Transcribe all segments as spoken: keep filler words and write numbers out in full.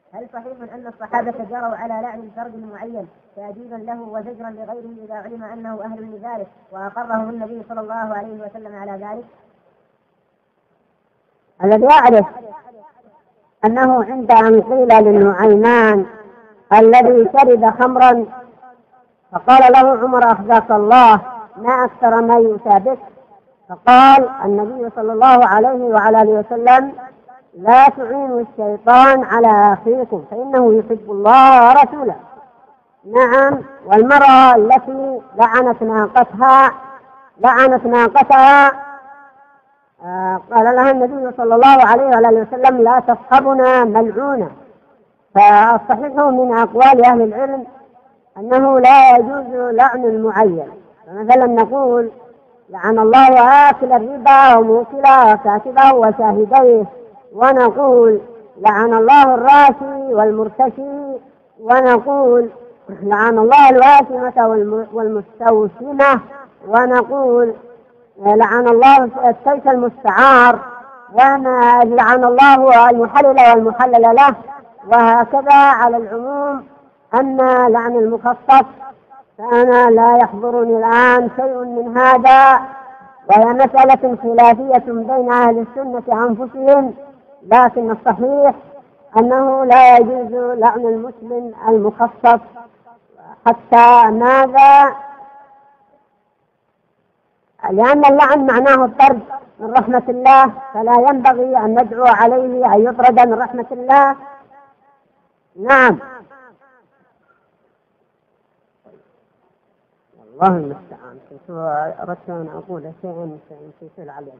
هل صحيح أن الصحابة جروا على لعن فرد معين تأديبا له وزجرا لغيره إذا علم أنه أهل لذلك وأقرهم النبي صلى الله عليه وسلم على ذلك؟ الذي يعرف أنه عند أن قيل للنعيمان الذي شرب خمرا فقال له عمر أخزاك الله ما أكثر ما يؤتى بك، فقال النبي صلى الله عليه وعلى آله وسلم لا تعينوا الشيطان على أخيكم فإنه يحب الله ورسوله. نعم، والمرأة التي لعنت ناقتها لعنت ناقتها آه قال لها النبي صلى الله عليه وعلى آله وسلم لا تصحبنا ملعونة. فالصحيح من أقوال أهل العلم أنه لا يجوز لعن المعين، فمثلا نقول لعن الله آكل الربا وموكله وكاتبه وشاهديه، ونقول لعن الله الراشي والمرتشي، ونقول لعن الله الواشمة والمستوشمة، ونقول لعن الله السيف المستعار، ولعن الله المحلل والمحلل له، وهكذا على العموم. أما لعن المخصص فأنا لا يحضرني الآن شيء من هذا، وهي مسألة خلافية بين أهل السنة أنفسهم، لكن الصحيح أنه لا يجوز لعن المسلم المخصص. حتى ماذا؟ لأن اللعن معناه الطرد من رحمة الله، فلا ينبغي أن ندعو عليه أن يطرد من رحمة الله. نعم، الله المستعان. كنت أردت أن أقول شيئا في سؤال علي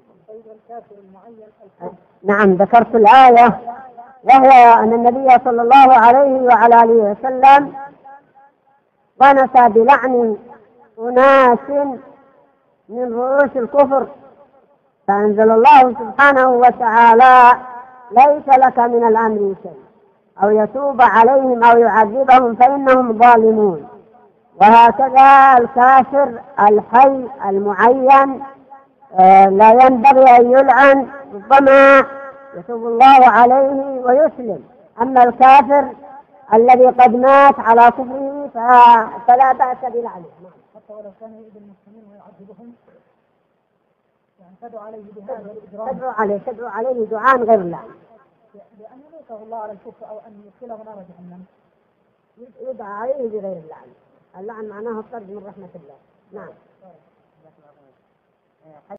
أذكر. نعم، ذكرت الآية، وهي أن النبي صلى الله عليه وعلى آله وسلم ونسى بلعن أناس من رؤوس الكفر، فأنزل الله سبحانه وتعالى ليس لك من الأمر شيء أو يتوب عليهم أو يعذبهم فإنهم ظالمون. وهكذا الكافر الحي المعين لا ينبغي أن يلعن، ربما يتوب الله عليه ويسلم. أما الكافر الذي قد مات على كفره فلا بأس بلعنه، حتى ولو كان يؤذي المسلمين ويعذبهم، يعني تدعو عليه بهذا الإجرام، تدعو عليه تدعو عليه دعاء غير لعن، لأن يميته الله على الكفر أو أن يدخله نار جهنم، يدعى عليه بغير اللعن. اللعن معناه الطرد من رحمة الله. نعم.